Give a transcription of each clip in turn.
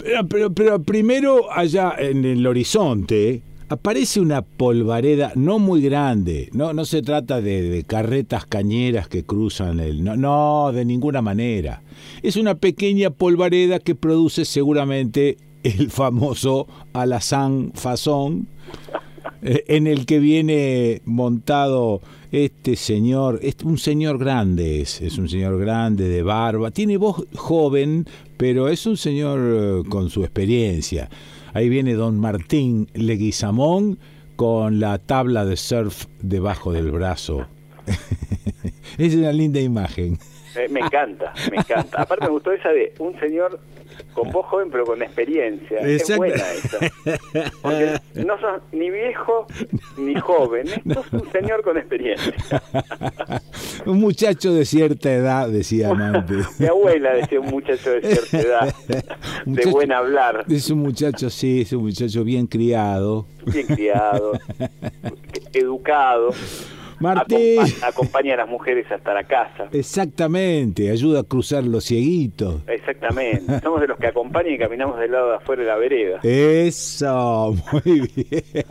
Pero primero allá en el horizonte aparece una polvareda no muy grande. No se trata de carretas cañeras que cruzan no, de ninguna manera. Es una pequeña polvareda que produce seguramente el famoso alazán fazón, en el que viene montado este señor, un señor grande, es un señor grande de barba, tiene voz joven, pero es un señor con su experiencia. Ahí viene don Martín Leguizamón con la tabla de surf debajo del brazo. Es una linda imagen. Me encanta. Aparte me gustó esa de un señor con voz joven pero con experiencia. Exacto. Es buena esa. Porque no sos ni viejo ni joven, sos un señor con experiencia. Un muchacho de cierta edad, decía antes. Mi abuela decía un muchacho de cierta edad, de buen hablar. Es un muchacho, sí, es un muchacho bien criado. Bien criado, educado. Martín. Acompaña a las mujeres hasta la casa. Exactamente, ayuda a cruzar los cieguitos. Exactamente, somos de los que acompañan y caminamos del lado de afuera de la vereda. Eso, muy bien.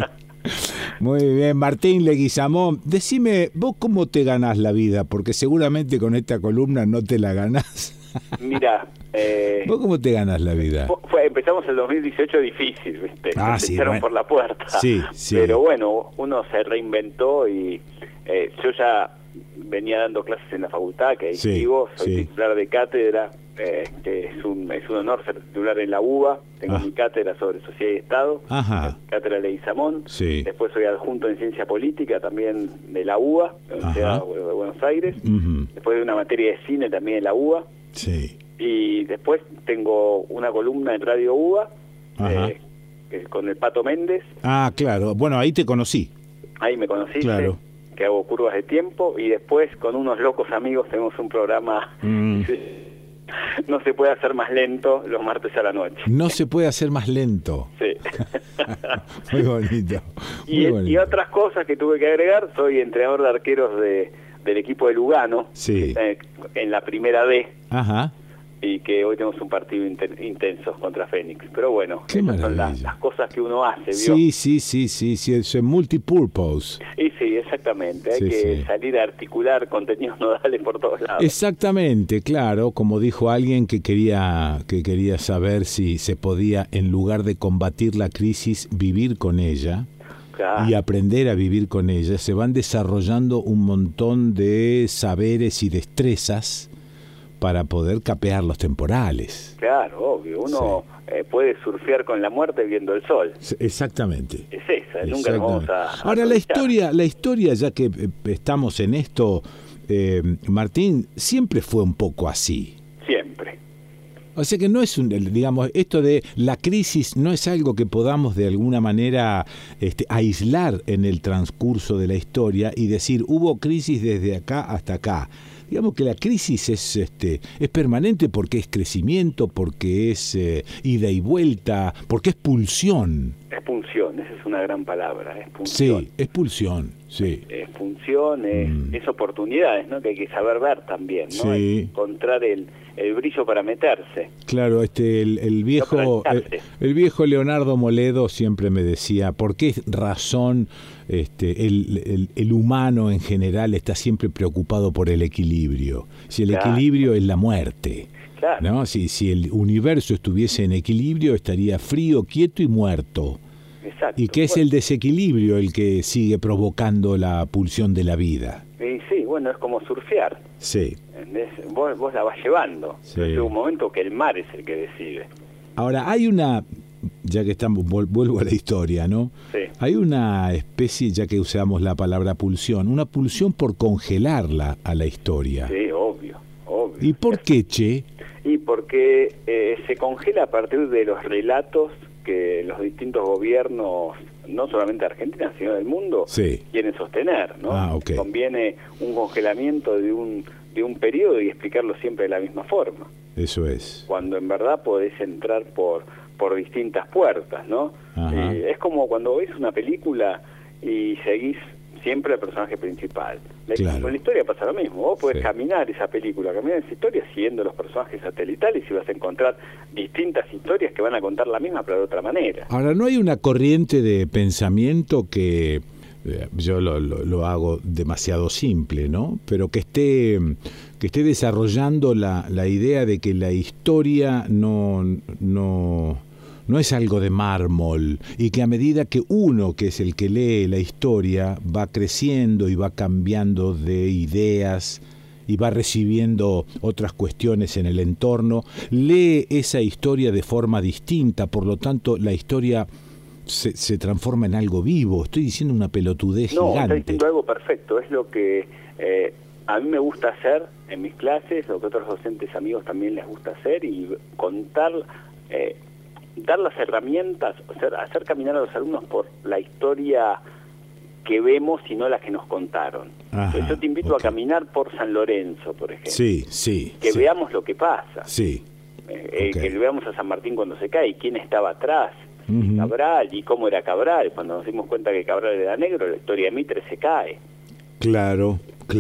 Muy bien, Martín Leguizamón, decime, ¿vos cómo te ganás la vida? Porque seguramente con esta columna no te la ganás. Mira, ¿vos cómo te ganas la vida? Empezamos el 2018 difícil, ¿viste? Nos Sí, echaron bueno. por la puerta. Sí. Pero bueno, uno se reinventó y yo ya venía dando clases en la facultad, que ahí sigo, soy titular de cátedra, que es un honor ser titular en la UBA. Tengo mi cátedra sobre sociedad y Estado, cátedra Leguizamón. Sí. Después soy adjunto en ciencia política también de la UBA, de la Universidad de Buenos Aires. Después de una materia de cine también en la UBA. Sí. Y después tengo una columna en Radio UBA con el Pato Méndez. Ah, claro. Bueno, ahí te conocí. Ahí me conociste. Claro. Que hago curvas de tiempo. Y después con unos locos amigos tenemos un programa... No se puede hacer más lento los martes a la noche. No se puede hacer más lento. Sí. Muy bonito. Y otras cosas que tuve que agregar. Soy entrenador de arqueros del equipo de Lugano. Sí. En la primera D. Ajá. Y que hoy tenemos un partido intenso contra Fénix. Pero bueno, esas son las cosas que uno hace, ¿vio? Sí, es multipurpose. Y sí, exactamente. Hay que salir a articular contenidos nodales por todos lados. Exactamente, claro, como dijo alguien que quería saber si se podía, en lugar de combatir la crisis, vivir con ella. Claro. Y aprender a vivir con ella. Se van desarrollando un montón de saberes y destrezas para poder capear los temporales. Claro, obvio. Uno puede surfear con la muerte viendo el sol. Exactamente. Es esa, nunca nos vamos a... Ahora, la historia, ya que estamos en esto, Martín, siempre fue un poco así. Siempre. O sea que no es digamos, esto de la crisis no es algo que podamos de alguna manera aislar en el transcurso de la historia y decir, hubo crisis desde acá hasta acá. Digamos que la crisis es permanente porque es crecimiento, porque es ida y vuelta, porque es pulsión. Es pulsión, esa es una gran palabra, es pulsión. Sí, es pulsión, sí. Es pulsión, es oportunidades, ¿no? Que hay que saber ver también, ¿no? Sí. Encontrar el brillo para meterse. Claro, el viejo Leonardo Moledo siempre me decía, ¿por qué razón el humano en general está siempre preocupado por el equilibrio? Si el equilibrio es la muerte. Claro. ¿No? Si el universo estuviese en equilibrio, estaría frío, quieto y muerto. Exacto. ¿Y qué es el desequilibrio el que sigue provocando la pulsión de la vida? Sí, bueno, es como surfear. Sí. Vos la vas llevando. Sí. Pero llega un momento que el mar es el que decide. Ahora, hay una... Ya que estamos, vuelvo a la historia, ¿no? Sí. Hay una especie, ya que usamos la palabra pulsión, una pulsión por congelarla a la historia. Sí, obvio. ¿Y por qué, Che? Y porque se congela a partir de los relatos que los distintos gobiernos, no solamente de Argentina, sino del mundo, quieren sostener, ¿no? Okay. Conviene un congelamiento de un periodo y explicarlo siempre de la misma forma. Eso es. Cuando en verdad podés entrar por distintas puertas, ¿no? Es como cuando ves una película y seguís siempre al personaje principal. Claro. Con la historia pasa lo mismo. Vos podés caminar esa película, caminar esa historia siguiendo los personajes satelitales y vas a encontrar distintas historias que van a contar la misma pero de otra manera. Ahora, ¿no hay una corriente de pensamiento que yo lo hago demasiado simple, ¿no? Pero que esté desarrollando la idea de que la historia no es algo de mármol y que a medida que uno, que es el que lee la historia, va creciendo y va cambiando de ideas y va recibiendo otras cuestiones en el entorno, lee esa historia de forma distinta, por lo tanto la historia se transforma en algo vivo? Estoy diciendo una pelotudez gigante. No, está diciendo algo perfecto, es lo que a mí me gusta hacer en mis clases, lo que otros docentes amigos también les gusta hacer, y contar, dar las herramientas, hacer caminar a los alumnos por la historia que vemos y no la que nos contaron. Ajá, entonces yo te invito a caminar por San Lorenzo, por ejemplo. Sí. Que veamos lo que pasa. Sí. Que veamos a San Martín cuando se cae, quién estaba atrás, Uh-huh. Cabral, y cómo era Cabral. Cuando nos dimos cuenta que Cabral era negro, la historia de Mitre se cae. Claro.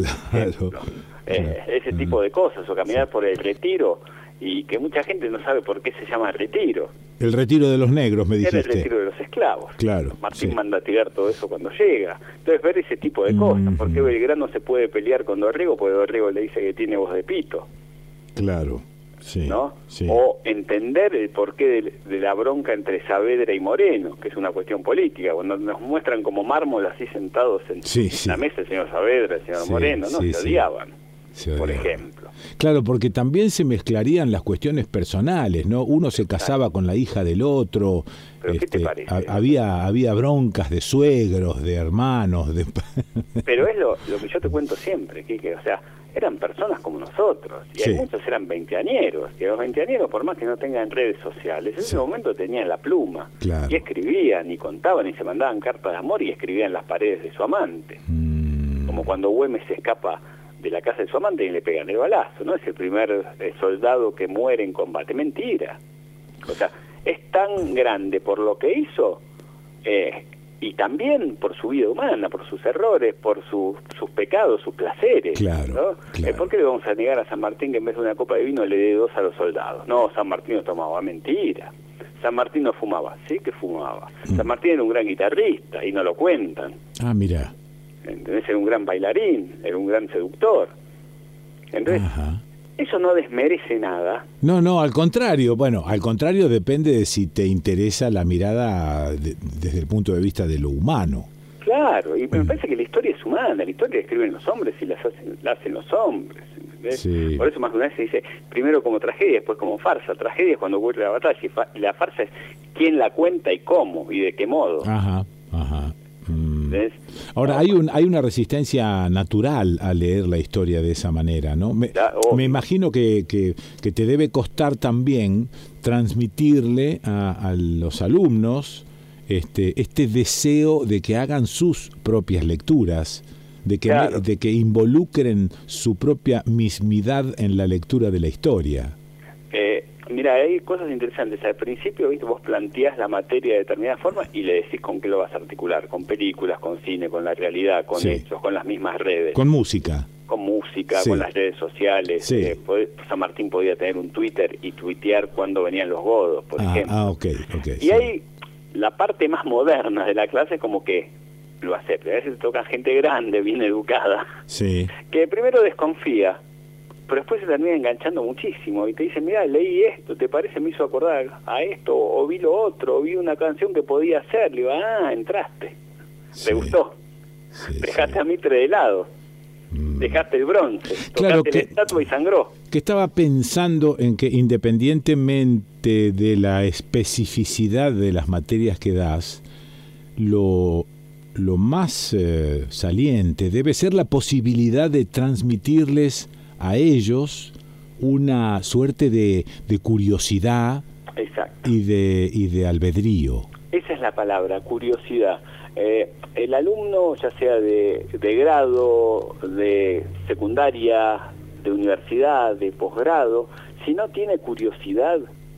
Ese tipo de cosas, o caminar por el Retiro, y que mucha gente no sabe por qué se llama Retiro. El retiro de los negros, me dijiste. Era el retiro de los esclavos. Claro. Martín manda a tirar todo eso cuando llega. Entonces, ver ese tipo de cosas. ¿Por qué Belgrano se puede pelear con Dorrego? Porque Dorrego le dice que tiene voz de pito. Claro, sí. ¿No? Sí. O entender el porqué de la bronca entre Saavedra y Moreno, que es una cuestión política. Cuando nos muestran como mármol así sentados en la mesa el señor Saavedra, el señor Moreno, ¿no? Se odiaban. Por ejemplo. Claro, porque también se mezclarían las cuestiones personales, ¿no? Uno se casaba con la hija del otro. ¿Pero qué te parece? Había broncas de suegros, de hermanos. Pero es lo que yo te cuento siempre, Quique, o sea, eran personas como nosotros, y hay muchos eran veinteañeros, y los veinteañeros, por más que no tengan redes sociales, en ese momento tenían la pluma, y escribían, y contaban, y se mandaban cartas de amor, y escribían en las paredes de su amante. Como cuando Güemes se escapa de la casa de su amante y le pegan el balazo, ¿no? Es el primer soldado que muere en combate. Mentira. O sea, es tan grande por lo que hizo, y también por su vida humana, por sus errores, por sus pecados, sus placeres. Claro, ¿no? claro. ¿Por qué le vamos a negar a San Martín que en vez de una copa de vino le dé 2 a los soldados? No, San Martín no tomaba. Mentira. San Martín no fumaba. Sí que fumaba. San Martín era un gran guitarrista y no lo cuentan. Ah, mira. ¿Entendés? Era un gran bailarín, era un gran seductor. Entonces, eso no desmerece nada. No, al contrario. Bueno, al contrario depende de si te interesa la mirada desde el punto de vista de lo humano. Claro, y me parece que la historia es humana, la historia la escriben los hombres y la hacen los hombres. Sí. Por eso más de una vez se dice, primero como tragedia, después como farsa. Tragedia es cuando ocurre la batalla, y la farsa es quién la cuenta y cómo, y de qué modo. Ajá. Ahora, hay una resistencia natural a leer la historia de esa manera, ¿no? Me imagino que te debe costar también transmitirle a los alumnos este deseo de que hagan sus propias lecturas, de que involucren su propia mismidad en la lectura de la historia. Mira, hay cosas interesantes. Al principio, ¿viste? Vos planteás la materia de determinada forma y le decís con qué lo vas a articular, con películas, con cine, con la realidad, con hechos, con las mismas redes. Con música. Con las redes sociales. San Martín podía tener un Twitter y tuitear cuando venían los godos, por ejemplo. Okay, y hay la parte más moderna de la clase como que lo acepta. A veces toca gente grande, bien educada, que primero desconfía, pero después se termina enganchando muchísimo y te dice, mira, leí esto, ¿te parece? Me hizo acordar a esto, o vi lo otro, o vi una canción que podía hacer. Le digo, entraste, ¿te gustó? Dejaste a Mitre de lado, dejaste el bronce, tocaste la estatua y sangró. Que estaba pensando en que independientemente de la especificidad de las materias que das, lo más saliente debe ser la posibilidad de transmitirles a ellos una suerte de curiosidad. Exacto. y de albedrío. Esa es la palabra, curiosidad. El alumno, ya sea de grado, de secundaria, de universidad, de posgrado, si no tiene curiosidad,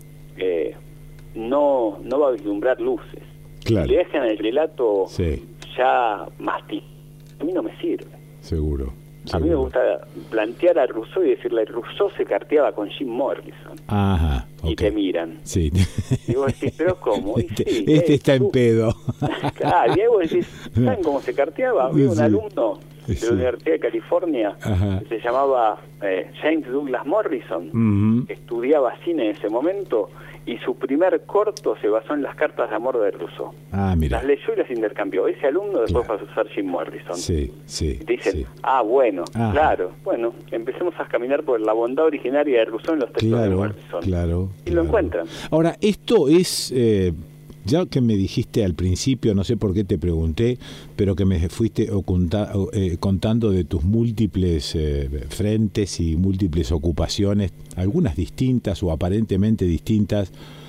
no va a vislumbrar luces. Claro. Si le dejan el relato ya masticado, a mí no me sirve. Seguro. A mí me gusta plantear a Rousseau y decirle, Rousseau se carteaba con Jim Morrison. Ajá, okay. Y te miran. Sí. Y vos decís, ¿pero cómo? Y sí, está en pedo. Claro, y vos decís, ¿saben cómo se carteaba? Había un alumno de la Universidad de California que se llamaba James Douglas Morrison, que estudiaba cine en ese momento, y su primer corto se basó en las cartas de amor de Rousseau. Mira. Las leyó y las intercambió. Ese alumno después pasó a ser Jim Morrison. Sí. Y te dicen, claro, bueno, empecemos a caminar por la bondad originaria de Rousseau en los textos de Morrison. Claro. Y lo encuentran. Ahora, esto es... ya que me dijiste al principio, no sé por qué te pregunté, pero que me fuiste contando de tus múltiples frentes y múltiples ocupaciones, algunas distintas o aparentemente distintas.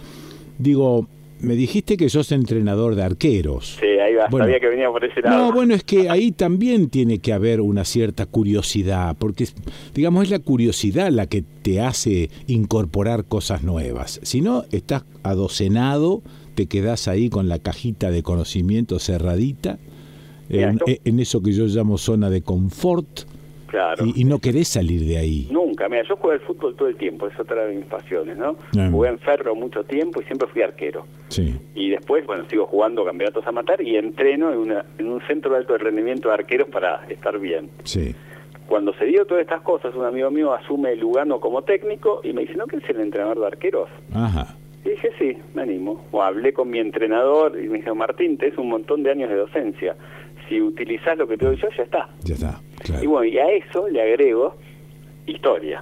Digo, me dijiste que sos entrenador de arqueros. Sí, ahí va, sabía que venía por ese lado. No, bueno, es que ahí también tiene que haber una cierta curiosidad, porque, digamos, es la curiosidad la que te hace incorporar cosas nuevas. Si no, estás adocenado, te quedás ahí con la cajita de conocimiento cerradita, en eso que yo llamo zona de confort, claro. y no querés salir de ahí. Nunca, mira, yo jugué al fútbol todo el tiempo, es otra de mis pasiones, ¿no? Jugué en Ferro mucho tiempo y siempre fui arquero. Sí. Y después, bueno, sigo jugando campeonatos amateur y entreno en un centro de alto rendimiento de arqueros para estar bien. Sí. Cuando se dio todas estas cosas, un amigo mío asume Lugano como técnico y me dice, ¿no querés ser el entrenador de arqueros? Ajá. Y dije, sí, me animo. O hablé con mi entrenador y me dijo, Martín, tenés un montón de años de docencia. Si utilizás lo que te doy yo, ya está. Ya está, claro. Y bueno, y a eso le agrego historia.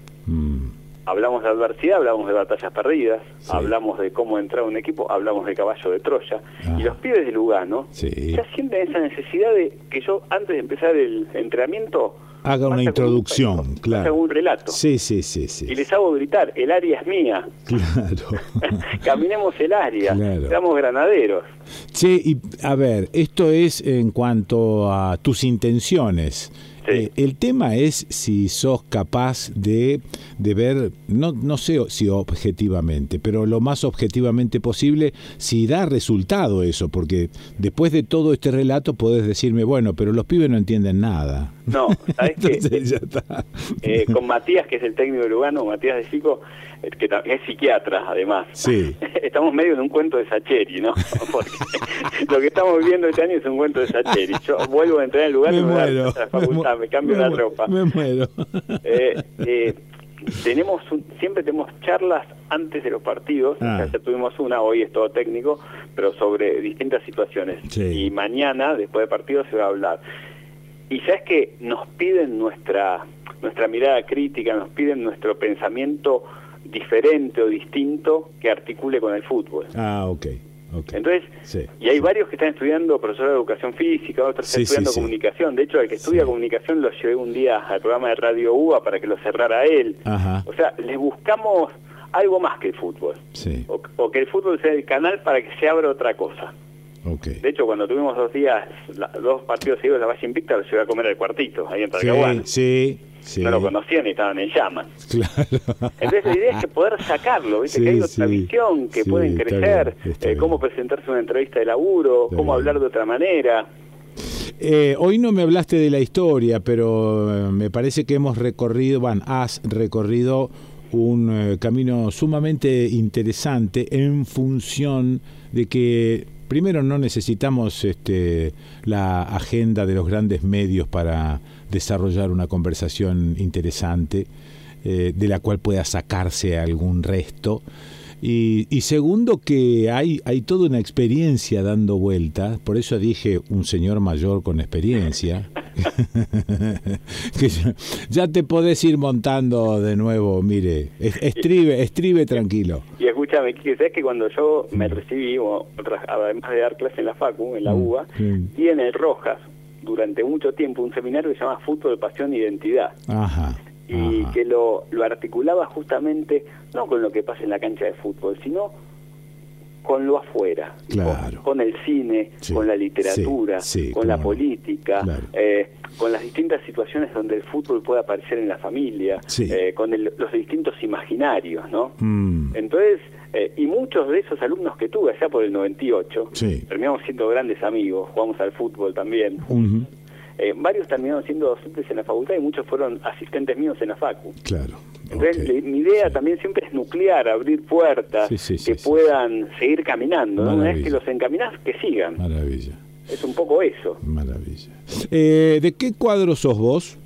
Hablamos de adversidad, hablamos de batallas perdidas, hablamos de cómo entrar a un equipo, hablamos de caballo de Troya. Y los pibes de Lugano ya sienten esa necesidad de que yo, antes de empezar el entrenamiento, haga una introducción, claro. Haga un relato. Sí. Y les hago gritar, el área es mía. Claro. Caminemos el área, claro. Seamos granaderos. Che, y a ver, esto es en cuanto a tus intenciones. Sí. El tema es si sos capaz de ver, no sé si objetivamente, pero lo más objetivamente posible, si da resultado eso, porque después de todo este relato podés decirme, bueno, pero los pibes no entienden nada. No, ¿sabés qué? Ya está. Con Matías, que es el técnico de Lugano, Matías de Sico, que es psiquiatra, además. Sí. Estamos medio en un cuento de Sacheri, ¿no? Porque lo que estamos viviendo este año es un cuento de Sacheri. Yo vuelvo a entrar en Lugano, me cambio la ropa. Me muero. Siempre tenemos charlas antes de los partidos, ya tuvimos una, hoy es todo técnico, pero sobre distintas situaciones. Sí. Y mañana, después de partido, se va a hablar. Y sabes que nos piden nuestra mirada crítica, nos piden nuestro pensamiento diferente o distinto que articule con el fútbol. Ok. Entonces, y hay varios que están estudiando profesor de educación física, otros están estudiando comunicación. De hecho, el que estudia comunicación lo llevé un día al programa de Radio UBA para que lo cerrara él. Ajá. O sea, les buscamos algo más que el fútbol. Sí. O que el fútbol sea el canal para que se abra otra cosa. Okay. De hecho, cuando tuvimos 2 partidos seguidos de la Valle Invicta, los llevé a comer al cuartito, ahí en Talcahuano. Sí. No lo conocían y estaban en llamas. Claro. Entonces la idea es que poder sacarlo, ¿viste? Que hay otra visión, que pueden crecer, cómo presentarse una entrevista de laburo, cómo hablar de otra manera. Hoy no me hablaste de la historia, pero me parece que has recorrido un camino sumamente interesante en función de que primero no necesitamos la agenda de los grandes medios para desarrollar una conversación interesante de la cual pueda sacarse algún resto. Y segundo, que hay toda una experiencia dando vueltas, por eso dije un señor mayor con experiencia, que ya te podés ir montando de nuevo, mire, estribe tranquilo. Y escúchame, ¿sabes que cuando yo me recibí, además de dar clase en la Facu, en la UBA, y en el Rojas, durante mucho tiempo, un seminario que se llama Fútbol, Pasión e Identidad. Y que lo articulaba justamente no con lo que pasa en la cancha de fútbol, sino con lo afuera, claro. con el cine, con la literatura, con la política, claro. Con las distintas situaciones donde el fútbol puede aparecer en la familia, con los distintos imaginarios, ¿no? Entonces, y muchos de esos alumnos que tuve allá por el 98, terminamos siendo grandes amigos, jugamos al fútbol también. varios terminaron siendo docentes en la facultad y muchos fueron asistentes míos en la facu. Claro. Entonces, mi idea también siempre es nuclear, abrir puertas que puedan seguir caminando, ¿no? Una vez que los encaminás, que sigan. Maravilla. Es un poco eso. Maravilla. ¿De qué cuadro sos vos?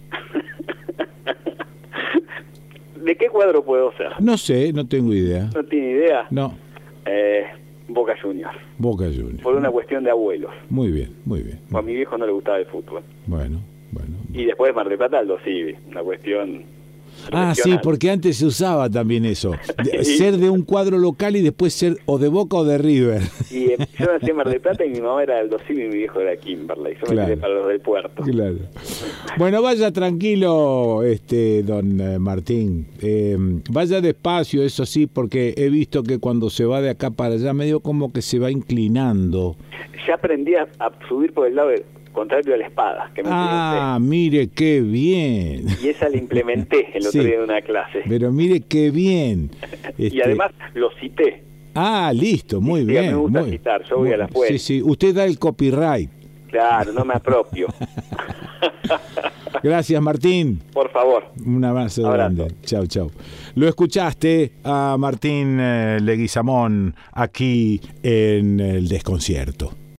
¿De qué cuadro puedo ser? No sé, no tengo idea. ¿No tiene idea? No. Boca Juniors. Boca Juniors. Por una cuestión de abuelos. Muy bien, muy bien. A mi viejo no le gustaba el fútbol. Bueno. Y después Mar del Plata, Aldo Civi. Una cuestión... Sí, porque antes se usaba también eso. Ser de un cuadro local y después ser o de Boca o de River. Y yo nací en Mar del Plata y mi mamá era Aldo Civi y mi viejo era Kimberley. Yo me quedé para los del puerto. Claro. Bueno, vaya tranquilo, don Martín. Vaya despacio, eso sí, porque he visto que cuando se va de acá para allá medio como que se va inclinando. Ya aprendí a subir por el lado contrario a la espada. Que me mire qué bien. Y esa la implementé el otro día en una clase. Pero mire qué bien. Y además lo cité. Listo, muy bien. Me gusta citar, yo voy a la fuente. Sí, usted da el copyright. Claro, no me apropio. Gracias, Martín. Por favor. Un abrazo grande. Chau. Lo escuchaste a Martín Leguizamón aquí en El Desconcierto.